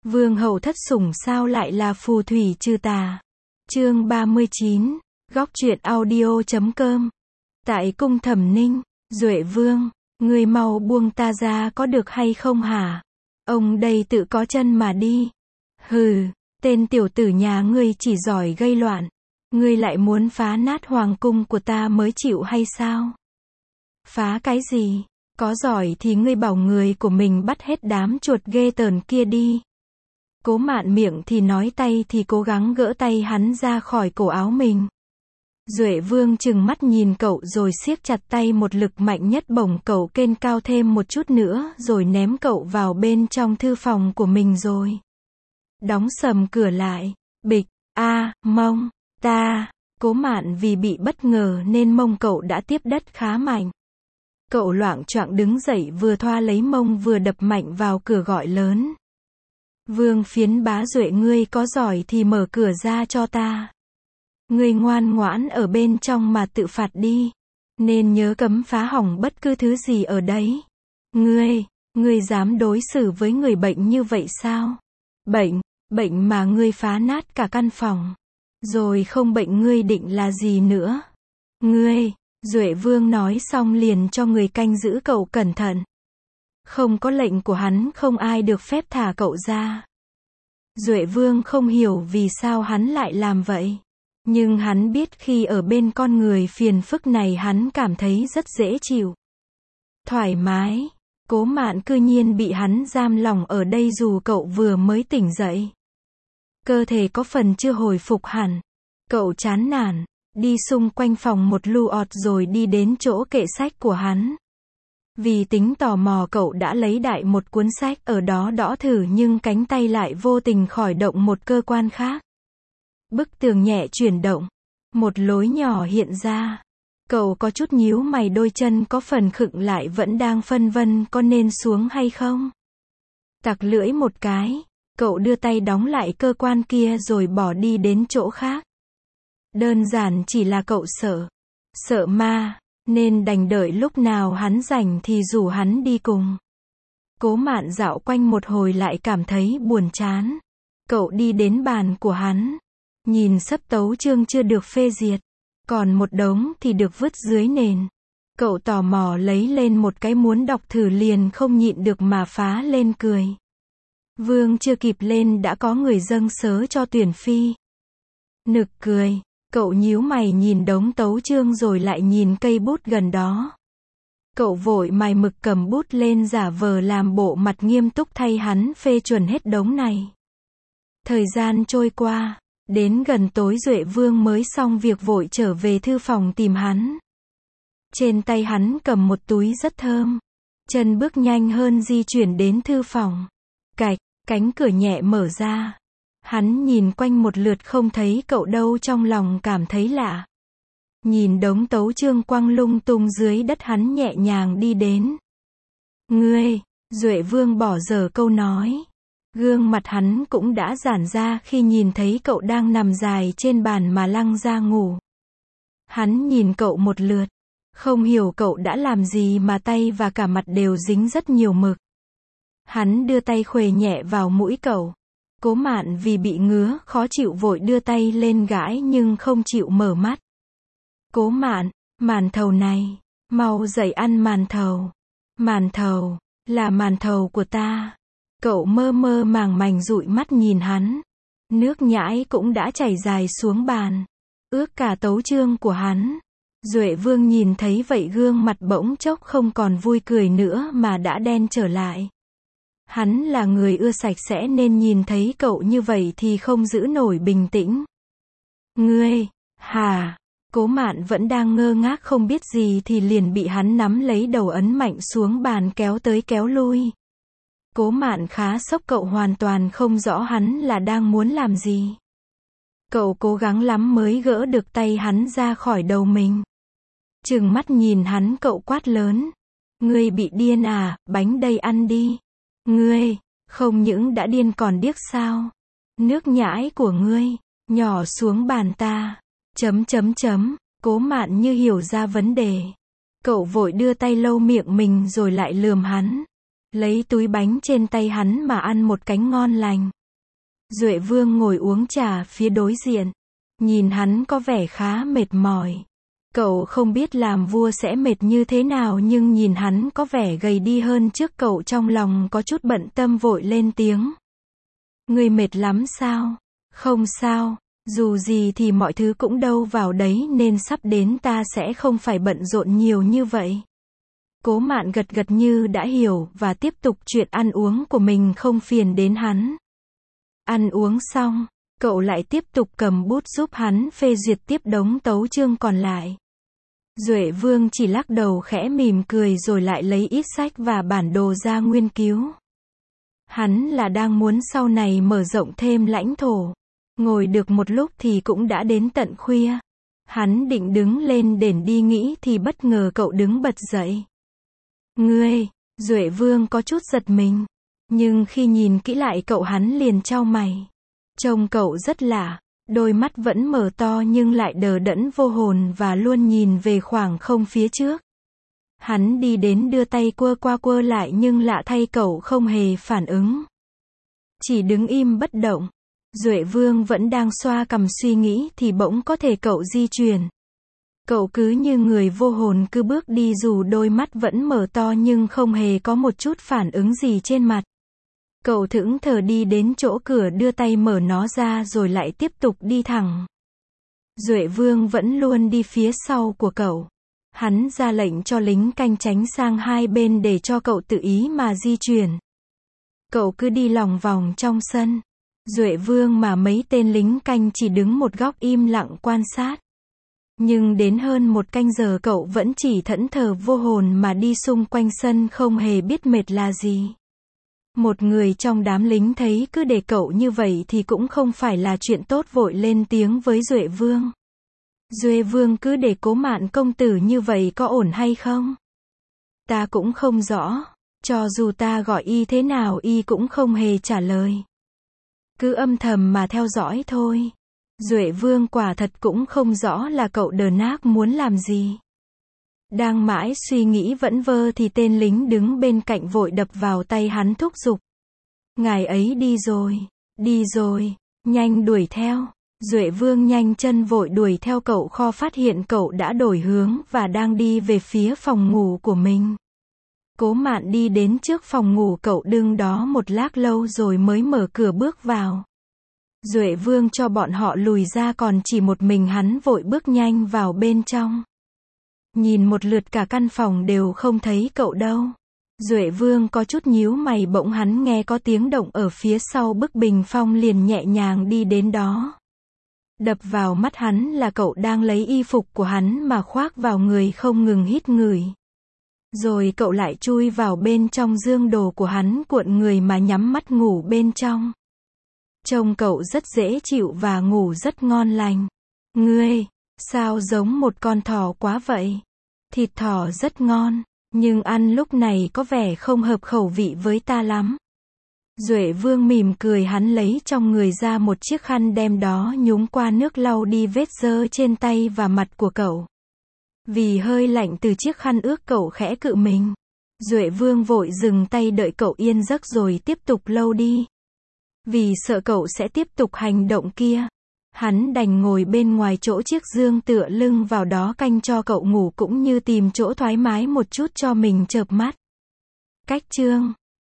Vương hậu thất sủng sao lại là phù thủy trừ tà. Chương 39, góc truyện audio.com. Tại cung Thẩm Ninh, Duệ Vương, người mau buông ta ra có được hay không hả? Ông đây tự có chân mà đi. Hừ, tên tiểu tử nhà ngươi chỉ giỏi gây loạn. Ngươi lại muốn phá nát hoàng cung của ta mới chịu hay sao? Phá cái gì? Có giỏi thì ngươi bảo người của mình bắt hết đám chuột ghê tởn kia đi. Cố Mạn miệng thì nói, tay thì cố gắng gỡ tay hắn ra khỏi cổ áo mình. Duệ Vương trừng mắt nhìn cậu rồi siết chặt tay một lực mạnh nhất, bổng cậu kênh cao thêm một chút nữa rồi ném cậu vào bên trong thư phòng của mình rồi đóng sầm cửa lại. Bịch, mông, ta. Cố Mạn vì bị bất ngờ nên mông cậu đã tiếp đất khá mạnh. Cậu loạng choạng đứng dậy, vừa thoa lấy mông vừa đập mạnh vào cửa gọi lớn. Vương Phiến Bá Duệ, ngươi có giỏi thì mở cửa ra cho ta. Ngươi ngoan ngoãn ở bên trong mà tự phạt đi. Nên nhớ cấm phá hỏng bất cứ thứ gì ở đấy. Ngươi dám đối xử với người bệnh như vậy sao? Bệnh mà ngươi phá nát cả căn phòng. Rồi không bệnh ngươi định là gì nữa? Duệ Vương nói xong liền cho người canh giữ cậu cẩn thận. Không có lệnh của hắn không ai được phép thả cậu ra. Duệ Vương không hiểu vì sao hắn lại làm vậy. Nhưng hắn biết khi ở bên con người phiền phức này hắn cảm thấy rất dễ chịu. Thoải mái. Cố Mạn cư nhiên bị hắn giam lỏng ở đây dù cậu vừa mới tỉnh dậy. Cơ thể có phần chưa hồi phục hẳn. Cậu chán nản, đi xung quanh phòng một lu ọt rồi đi đến chỗ kệ sách của hắn. Vì tính tò mò cậu đã lấy đại một cuốn sách ở đó đõ thử, nhưng cánh tay lại vô tình khởi động một cơ quan khác. Bức tường nhẹ chuyển động. Một lối nhỏ hiện ra. Cậu có chút nhíu mày, đôi chân có phần khựng lại, vẫn đang phân vân có nên xuống hay không. Tặc lưỡi một cái. Cậu đưa tay đóng lại cơ quan kia rồi bỏ đi đến chỗ khác. Đơn giản chỉ là cậu sợ ma, nên đành đợi lúc nào hắn rảnh thì rủ hắn đi cùng. Cố Mạn dạo quanh một hồi lại cảm thấy buồn chán. Cậu đi đến bàn của hắn. Nhìn sấp tấu chương chưa được phê duyệt. Còn một đống thì được vứt dưới nền. Cậu tò mò lấy lên một cái muốn đọc thử, liền không nhịn được mà phá lên cười. Vương chưa kịp lên đã có người dâng sớ cho tuyển phi. Nực cười. Cậu nhíu mày nhìn đống tấu chương rồi lại nhìn cây bút gần đó. Cậu vội mài mực cầm bút lên giả vờ làm bộ mặt nghiêm túc thay hắn phê chuẩn hết đống này. Thời gian trôi qua, đến gần tối Duệ Vương mới xong việc vội trở về thư phòng tìm hắn. Trên tay hắn cầm một túi rất thơm. Chân bước nhanh hơn di chuyển đến thư phòng. Cạch, cánh cửa nhẹ mở ra. Hắn nhìn quanh một lượt không thấy cậu đâu, trong lòng cảm thấy lạ. Nhìn đống tấu chương quăng lung tung dưới đất, hắn nhẹ nhàng đi đến. Duệ Vương bỏ dở câu nói. Gương mặt hắn cũng đã giãn ra khi nhìn thấy cậu đang nằm dài trên bàn mà lăng ra ngủ. Hắn nhìn cậu một lượt. Không hiểu cậu đã làm gì mà tay và cả mặt đều dính rất nhiều mực. Hắn đưa tay khuề nhẹ vào mũi cậu. Cố Mạn vì bị ngứa khó chịu vội đưa tay lên gãi nhưng không chịu mở mắt. Cố Mạn, màn thầu này, mau dậy ăn màn thầu. Màn thầu, là màn thầu của ta. Cậu mơ mơ màng màng dụi mắt nhìn hắn. Nước nhãi cũng đã chảy dài xuống bàn, ướt cả tấu chương của hắn. Duệ Vương nhìn thấy vậy gương mặt bỗng chốc không còn vui cười nữa mà đã đen trở lại. Hắn là người ưa sạch sẽ nên nhìn thấy cậu như vậy thì không giữ nổi bình tĩnh. Hả? Cố Mạn vẫn đang ngơ ngác không biết gì thì liền bị hắn nắm lấy đầu ấn mạnh xuống bàn, kéo tới kéo lui. Cố Mạn khá sốc, cậu hoàn toàn không rõ hắn là đang muốn làm gì. Cậu cố gắng lắm mới gỡ được tay hắn ra khỏi đầu mình. Trừng mắt nhìn hắn, cậu quát lớn. Ngươi bị điên à, bánh đây ăn đi. Ngươi, không những đã điên còn điếc sao? Nước nhãi của ngươi, nhỏ xuống bàn ta. Cố Mạn như hiểu ra vấn đề. Cậu vội đưa tay lau miệng mình rồi lại lườm hắn. Lấy túi bánh trên tay hắn mà ăn một cánh ngon lành. Duệ Vương ngồi uống trà phía đối diện. Nhìn hắn có vẻ khá mệt mỏi. Cậu không biết làm vua sẽ mệt như thế nào nhưng nhìn hắn có vẻ gầy đi hơn trước, cậu trong lòng có chút bận tâm vội lên tiếng. Ngươi mệt lắm sao? Không sao, dù gì thì mọi thứ cũng đâu vào đấy nên sắp đến ta sẽ không phải bận rộn nhiều như vậy. Cố Mạn gật gật như đã hiểu và tiếp tục chuyện ăn uống của mình không phiền đến hắn. Ăn uống xong, cậu lại tiếp tục cầm bút giúp hắn phê duyệt tiếp đống tấu chương còn lại. Duệ Vương chỉ lắc đầu khẽ mỉm cười rồi lại lấy ít sách và bản đồ ra nghiên cứu. Hắn là đang muốn sau này mở rộng thêm lãnh thổ. Ngồi được một lúc thì cũng đã đến tận khuya. Hắn định đứng lên để đi nghỉ thì bất ngờ cậu đứng bật dậy. Ngươi, Duệ Vương có chút giật mình. Nhưng khi nhìn kỹ lại cậu hắn liền chau mày. Trông cậu rất lạ, đôi mắt vẫn mở to nhưng lại đờ đẫn vô hồn và luôn nhìn về khoảng không phía trước. Hắn đi đến đưa tay quơ qua quơ lại nhưng lạ thay cậu không hề phản ứng. Chỉ đứng im bất động. Duệ Vương vẫn đang xoa cằm suy nghĩ thì bỗng có thể cậu di chuyển. Cậu cứ như người vô hồn cứ bước đi dù đôi mắt vẫn mở to nhưng không hề có một chút phản ứng gì trên mặt. Cậu thẫn thờ đi đến chỗ cửa đưa tay mở nó ra rồi lại tiếp tục đi thẳng. Duệ Vương vẫn luôn đi phía sau của cậu. Hắn ra lệnh cho lính canh tránh sang hai bên để cho cậu tự ý mà di chuyển. Cậu cứ đi lòng vòng trong sân. Duệ Vương mà mấy tên lính canh chỉ đứng một góc im lặng quan sát. Nhưng đến hơn một canh giờ cậu vẫn chỉ thẫn thờ vô hồn mà đi xung quanh sân không hề biết mệt là gì. Một người trong đám lính thấy cứ để cậu như vậy thì cũng không phải là chuyện tốt vội lên tiếng với Duệ Vương. Duệ Vương cứ để Cố Mạn công tử như vậy có ổn hay không? Ta cũng không rõ, cho dù ta gọi y thế nào y cũng không hề trả lời. Cứ âm thầm mà theo dõi thôi. Duệ Vương quả thật cũng không rõ là cậu đờ nác muốn làm gì. Đang mãi suy nghĩ vẩn vơ thì tên lính đứng bên cạnh vội đập vào tay hắn thúc giục. Ngài ấy đi rồi, nhanh đuổi theo. Duệ Vương nhanh chân vội đuổi theo cậu kho phát hiện cậu đã đổi hướng và đang đi về phía phòng ngủ của mình. Cố Mạn đi đến trước phòng ngủ cậu đứng đó một lát lâu rồi mới mở cửa bước vào. Duệ Vương cho bọn họ lùi ra còn chỉ một mình hắn vội bước nhanh vào bên trong. Nhìn một lượt cả căn phòng đều không thấy cậu đâu. Duệ Vương có chút nhíu mày bỗng hắn nghe có tiếng động ở phía sau bức bình phong liền nhẹ nhàng đi đến đó. Đập vào mắt hắn là cậu đang lấy y phục của hắn mà khoác vào người không ngừng hít ngửi. Rồi cậu lại chui vào bên trong giường đồ của hắn cuộn người mà nhắm mắt ngủ bên trong. Trông cậu rất dễ chịu và ngủ rất ngon lành. Ngươi, sao giống một con thỏ quá vậy? Thịt thỏ rất ngon, nhưng ăn lúc này có vẻ không hợp khẩu vị với ta lắm. Duệ Vương mỉm cười hắn lấy trong người ra một chiếc khăn đem đó nhúng qua nước lau đi vết dơ trên tay và mặt của cậu. Vì hơi lạnh từ chiếc khăn ướt cậu khẽ cự mình. Duệ Vương vội dừng tay đợi cậu yên giấc rồi tiếp tục lau đi. Vì sợ cậu sẽ tiếp tục hành động kia. Hắn đành ngồi bên ngoài chỗ chiếc giường tựa lưng vào đó canh cho cậu ngủ cũng như tìm chỗ thoải mái một chút cho mình chợp mắt. Cách chương